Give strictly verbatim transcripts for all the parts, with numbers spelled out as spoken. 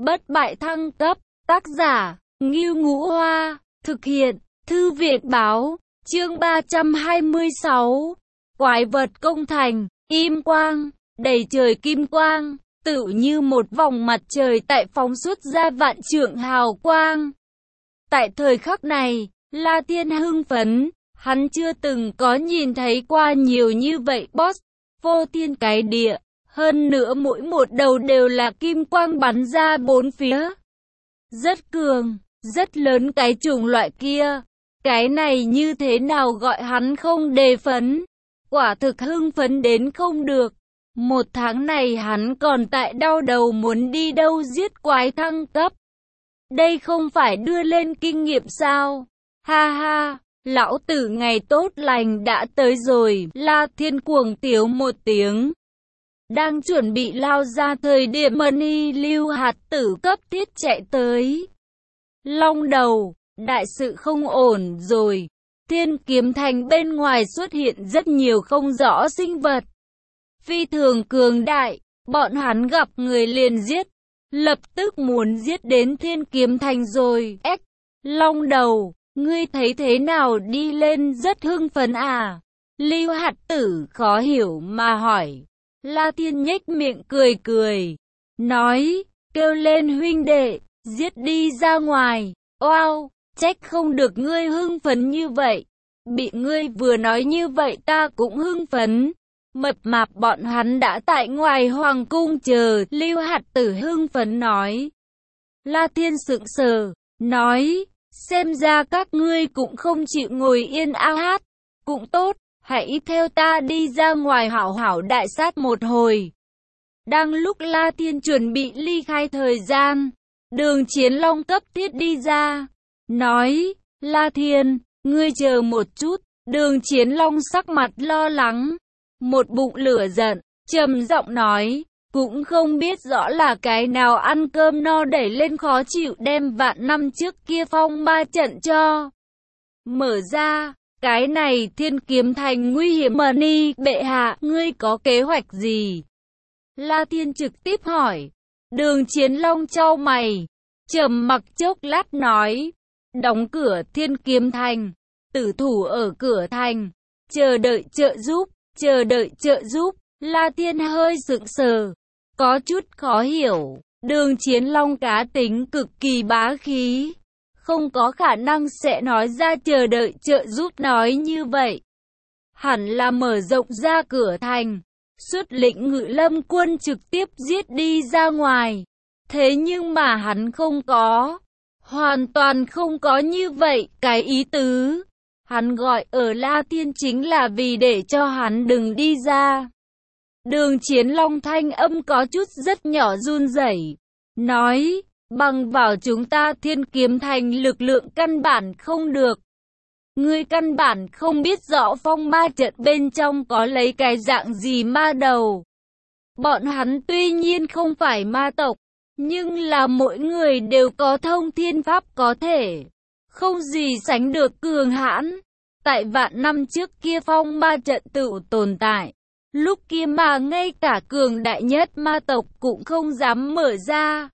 Bất bại thăng cấp, tác giả, Ngưu Ngũ Hoa, thực hiện, Thư viện báo, chương ba trăm hai mươi sáu, quái vật công thành, im quang, đầy trời kim quang, tự như một vòng mặt trời tại phóng xuất ra vạn trượng hào quang. Tại thời khắc này, La Thiên hưng phấn, hắn chưa từng có nhìn thấy qua nhiều như vậy boss, vô thiên cái địa. Hơn nữa mỗi một đầu đều là kim quang bắn ra bốn phía. Rất cường, rất lớn cái chủng loại kia. Cái này như thế nào gọi hắn không đề phấn. Quả thực hưng phấn đến không được. Một tháng này hắn còn tại đau đầu muốn đi đâu giết quái thăng cấp. Đây không phải đưa lên kinh nghiệm sao? Ha ha, lão tử ngày tốt lành đã tới rồi. La Thiên cuồng tiếu một tiếng. Đang chuẩn bị lao ra thời điểm Mani Lưu hạt tử cấp thiết chạy tới. Long đầu, đại sự không ổn rồi. Thiên kiếm thành bên ngoài xuất hiện rất nhiều không rõ sinh vật. Phi thường cường đại, bọn hắn gặp người liền giết. Lập tức muốn giết đến thiên kiếm thành rồi. Ếch, long đầu, ngươi thấy thế nào đi lên rất hưng phấn à? Lưu hạt tử khó hiểu mà hỏi. La Thiên nhếch miệng cười cười, nói, kêu lên huynh đệ, giết đi ra ngoài. Oao, trách không được ngươi hưng phấn như vậy. Bị ngươi vừa nói như vậy ta cũng hưng phấn. Mập mạp bọn hắn đã tại ngoài hoàng cung chờ. Lưu hạt tử hưng phấn nói. La Thiên sững sờ, nói, xem ra các ngươi cũng không chịu ngồi yên a hát. Cũng tốt. Hãy theo ta đi ra ngoài hảo hảo đại sát một hồi. Đang lúc La Thiên chuẩn bị ly khai thời gian, Đường Chiến Long cấp thiết đi ra, nói, La Thiên, ngươi chờ một chút. Đường Chiến Long sắc mặt lo lắng, một bụng lửa giận, trầm giọng nói, cũng không biết rõ là cái nào ăn cơm no đẩy lên khó chịu đem vạn năm trước kia phong ma trận cho mở ra. Cái này thiên kiếm thành nguy hiểm Mani bệ hạ, ngươi có kế hoạch gì? La Thiên trực tiếp hỏi. Đường Chiến Long chau mày, trầm mặc chốc lát nói, đóng cửa thiên kiếm thành, tử thủ ở cửa thành, chờ đợi trợ giúp, chờ đợi trợ giúp. La Thiên hơi sững sờ, có chút khó hiểu. Đường Chiến Long cá tính cực kỳ bá khí, không có khả năng sẽ nói ra chờ đợi trợ giúp nói như vậy. Hẳn là mở rộng ra cửa thành, xuất lĩnh Ngự Lâm quân trực tiếp giết đi ra ngoài. Thế nhưng mà hắn không có, hoàn toàn không có như vậy cái ý tứ. Hắn gọi ở La Thiên chính là vì để cho hắn đừng đi ra. Đường Chiến Long thanh âm có chút rất nhỏ run rẩy, nói, bằng vào chúng ta thiên kiếm thành lực lượng căn bản không được. Ngươi căn bản không biết rõ phong ma trận bên trong có lấy cái dạng gì ma đầu. Bọn hắn tuy nhiên không phải ma tộc, nhưng là mỗi người đều có thông thiên pháp có thể, không gì sánh được cường hãn. Tại vạn năm trước kia phong ma trận tự tồn tại, lúc kia mà ngay cả cường đại nhất ma tộc cũng không dám mở ra.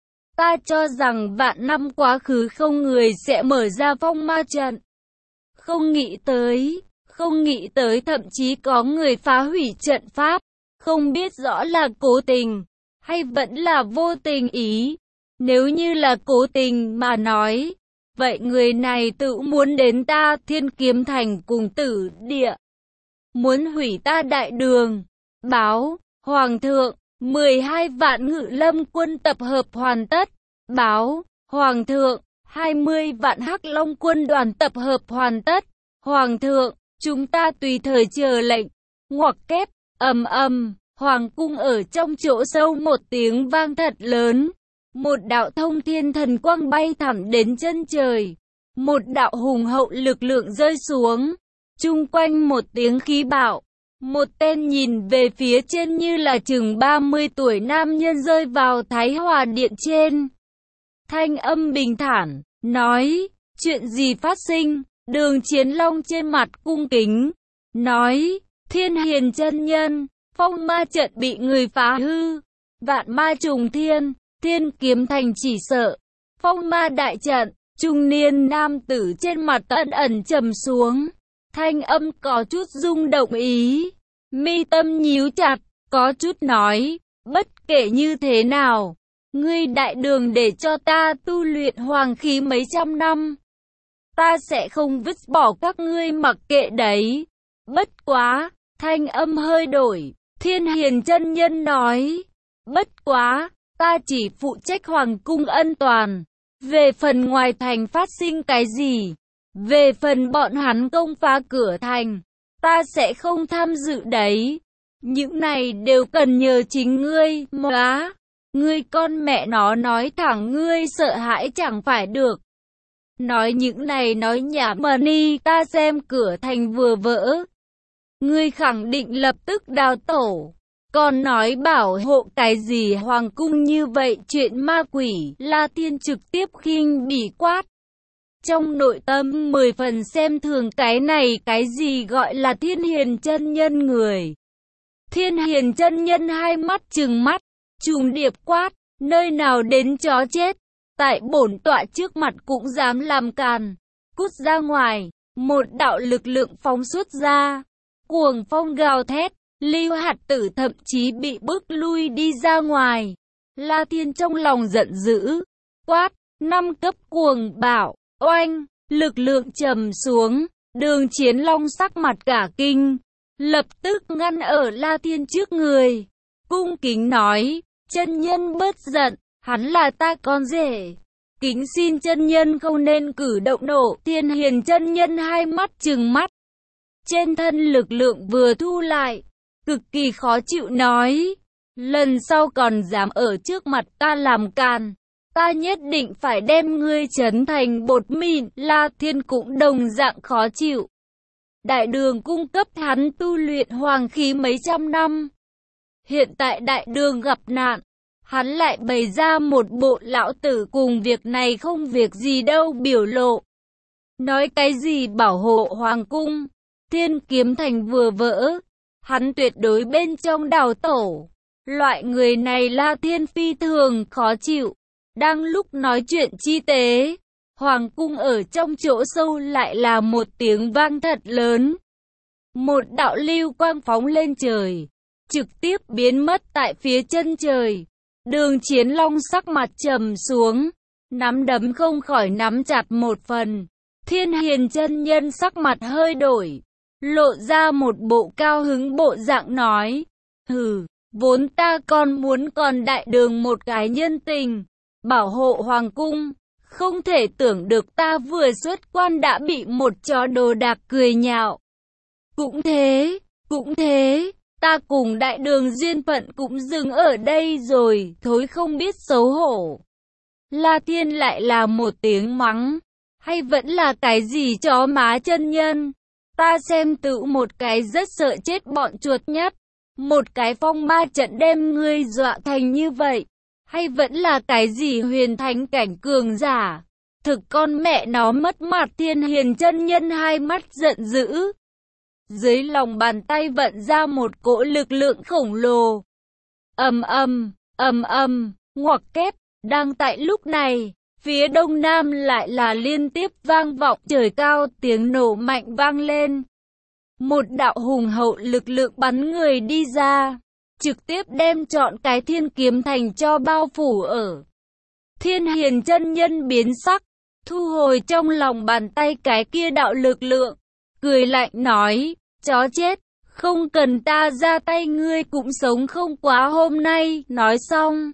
Ta cho rằng vạn năm quá khứ không người sẽ mở ra phong ma trận. Không nghĩ tới, không nghĩ tới thậm chí có người phá hủy trận pháp. Không biết rõ là cố tình, hay vẫn là vô tình ý. Nếu như là cố tình mà nói, vậy người này tự muốn đến ta thiên kiếm thành cùng tử địa. Muốn hủy ta đại đường. Báo, Hoàng thượng. mười hai vạn Ngự Lâm quân tập hợp hoàn tất. Báo, Hoàng thượng, hai mươi vạn Hắc Long quân đoàn tập hợp hoàn tất. Hoàng thượng, chúng ta tùy thời chờ lệnh. Ngoặc kép, ầm ầm, hoàng cung ở trong chỗ sâu một tiếng vang thật lớn. Một đạo thông thiên thần quang bay thẳng đến chân trời. Một đạo hùng hậu lực lượng rơi xuống. Chung quanh một tiếng khí bạo. Một tên nhìn về phía trên như là chừng ba mươi tuổi nam nhân rơi vào Thái Hòa Điện trên. Thanh âm bình thản, nói, chuyện gì phát sinh? Đường Chiến Long trên mặt cung kính, nói, Thiên Hiền chân nhân, phong ma trận bị người phá hư, vạn ma trùng thiên, Thiên Kiếm Thành chỉ sợ. Phong ma đại trận, trung niên nam tử trên mặt ẩn ẩn trầm xuống. Thanh âm có chút rung động ý. Mi tâm nhíu chặt, có chút nói, bất kể như thế nào, ngươi đại đường để cho ta tu luyện hoàng khí mấy trăm năm. Ta sẽ không vứt bỏ các ngươi mặc kệ đấy. Bất quá, thanh âm hơi đổi, Thiên Hiền chân nhân nói, bất quá, ta chỉ phụ trách hoàng cung ân toàn. Về phần ngoài thành phát sinh cái gì, về phần bọn hắn công phá cửa thành, ta sẽ không tham dự đấy. Những này đều cần nhờ chính ngươi, móa. Ngươi con mẹ nó nói thẳng ngươi sợ hãi chẳng phải được. Nói những này nói nhảm mà ni, ta xem cửa thành vừa vỡ. Ngươi khẳng định lập tức đào tổ. Còn nói bảo hộ cái gì hoàng cung như vậy, chuyện ma quỷ. La Thiên trực tiếp khinh bỉ quát. Trong nội tâm mười phần xem thường cái này, cái gì gọi là Thiên Hiền chân nhân người. Thiên Hiền chân nhân hai mắt trừng mắt, trùng điệp quát, nơi nào đến chó chết, tại bổn tọa trước mặt cũng dám làm càn, cút ra ngoài. Một đạo lực lượng phóng xuất ra, cuồng phong gào thét, Lưu Hạt Tử thậm chí bị bước lui đi ra ngoài. La Thiên trong lòng giận dữ, quát, năm cấp cuồng bạo, oanh, lực lượng trầm xuống, Đường Chiến Long sắc mặt cả kinh, lập tức ngăn ở La Thiên trước người, cung kính nói, chân nhân bớt giận, hắn là ta con rể. Kính xin chân nhân không nên cử động nộ. Thiên Hiền chân nhân hai mắt trừng mắt, trên thân lực lượng vừa thu lại, cực kỳ khó chịu nói, lần sau còn dám ở trước mặt ta làm càn, ta nhất định phải đem ngươi trấn thành bột mịn. La Thiên cũng đồng dạng khó chịu. Đại đường cung cấp hắn tu luyện hoàng khí mấy trăm năm, hiện tại đại đường gặp nạn, hắn lại bày ra một bộ lão tử cùng việc này không việc gì đâu biểu lộ. Nói cái gì bảo hộ hoàng cung, Thiên Kiếm Thành vừa vỡ, hắn tuyệt đối bên trong đào tổ. Loại người này La Thiên phi thường khó chịu. Đang lúc nói chuyện chi tế, hoàng cung ở trong chỗ sâu lại là một tiếng vang thật lớn. Một đạo lưu quang phóng lên trời, trực tiếp biến mất tại phía chân trời. Đường Chiến Long sắc mặt trầm xuống, nắm đấm không khỏi nắm chặt một phần. Thiên Hiền chân nhân sắc mặt hơi đổi, lộ ra một bộ cao hứng bộ dạng nói, hừ, vốn ta còn muốn còn đại đường một cái nhân tình, bảo hộ hoàng cung, không thể tưởng được ta vừa xuất quan đã bị một chó đồ đạc cười nhạo. Cũng thế, cũng thế, ta cùng đại đường duyên phận cũng dừng ở đây rồi, thối không biết xấu hổ. La Thiên lại là một tiếng mắng, hay vẫn là cái gì chó má chân nhân, ta xem tự một cái rất sợ chết bọn chuột nhắt, một cái phong ma trận đem ngươi dọa thành như vậy, hay vẫn là cái gì huyền thánh cảnh cường giả, thực con mẹ nó mất mặt. Thiên Hiền chân nhân hai mắt giận dữ, dưới lòng bàn tay vận ra một cỗ lực lượng khổng lồ. Ầm ầm, ầm ầm, ngoặc kép. Đang tại lúc này, phía đông nam lại là liên tiếp vang vọng trời cao, tiếng nổ mạnh vang lên. Một đạo hùng hậu lực lượng bắn người đi ra, trực tiếp đem trọn cái Thiên Kiếm Thành cho bao phủ ở. Thiên Hiền chân nhân biến sắc, thu hồi trong lòng bàn tay cái kia đạo lực lượng, cười lạnh nói, chó chết, không cần ta ra tay ngươi cũng sống không quá hôm nay. Nói xong,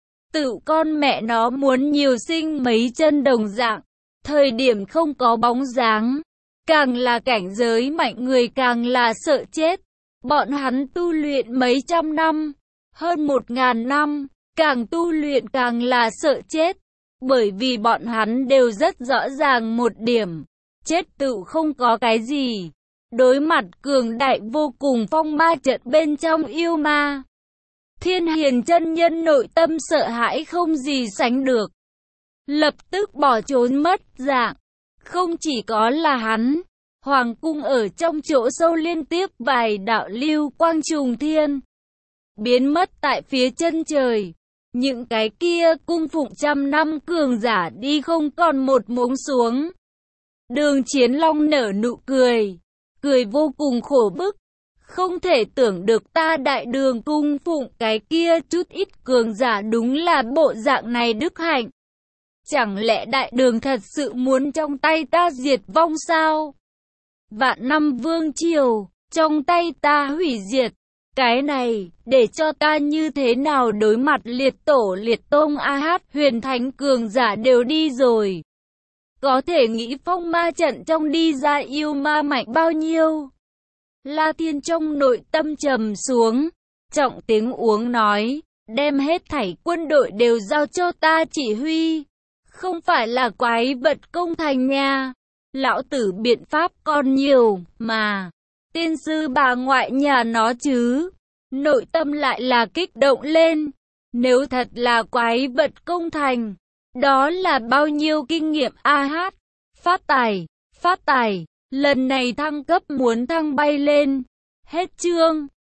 tự con mẹ nó muốn nhiều sinh mấy chân đồng dạng, thời điểm không có bóng dáng, càng là cảnh giới mạnh người càng là sợ chết. Bọn hắn tu luyện mấy trăm năm, hơn một ngàn năm, càng tu luyện càng là sợ chết, bởi vì bọn hắn đều rất rõ ràng một điểm, chết tự không có cái gì. Đối mặt cường đại vô cùng phong ma trận bên trong yêu ma, Thiên Hiền chân nhân nội tâm sợ hãi không gì sánh được, lập tức bỏ trốn mất dạng. Không chỉ có là hắn, hoàng cung ở trong chỗ sâu liên tiếp vài đạo lưu quang trùng thiên, biến mất tại phía chân trời. Những cái kia cung phụng trăm năm cường giả đi không còn một mống xuống. Đường Chiến Long nở nụ cười, cười vô cùng khổ bức. Không thể tưởng được ta đại đường cung phụng cái kia chút ít cường giả đúng là bộ dạng này đức hạnh. Chẳng lẽ đại đường thật sự muốn trong tay ta diệt vong sao? Vạn năm vương triều, trong tay ta hủy diệt. Cái này, để cho ta như thế nào đối mặt liệt tổ liệt tông a hát huyền thánh cường giả đều đi rồi. Có thể nghĩ phong ma trận trong đi ra yêu ma mạnh bao nhiêu. La Thiên trong nội tâm trầm xuống, trọng tiếng uống nói, đem hết thảy quân đội đều giao cho ta chỉ huy. Không phải là quái vật công thành nha. Lão tử biện pháp còn nhiều, mà. Tiên sư bà ngoại nhà nó chứ. Nội tâm lại là kích động lên. Nếu thật là quái vật công thành, đó là bao nhiêu kinh nghiệm a hát. Phát tài, phát tài, lần này thăng cấp muốn thăng bay lên. Hết chương.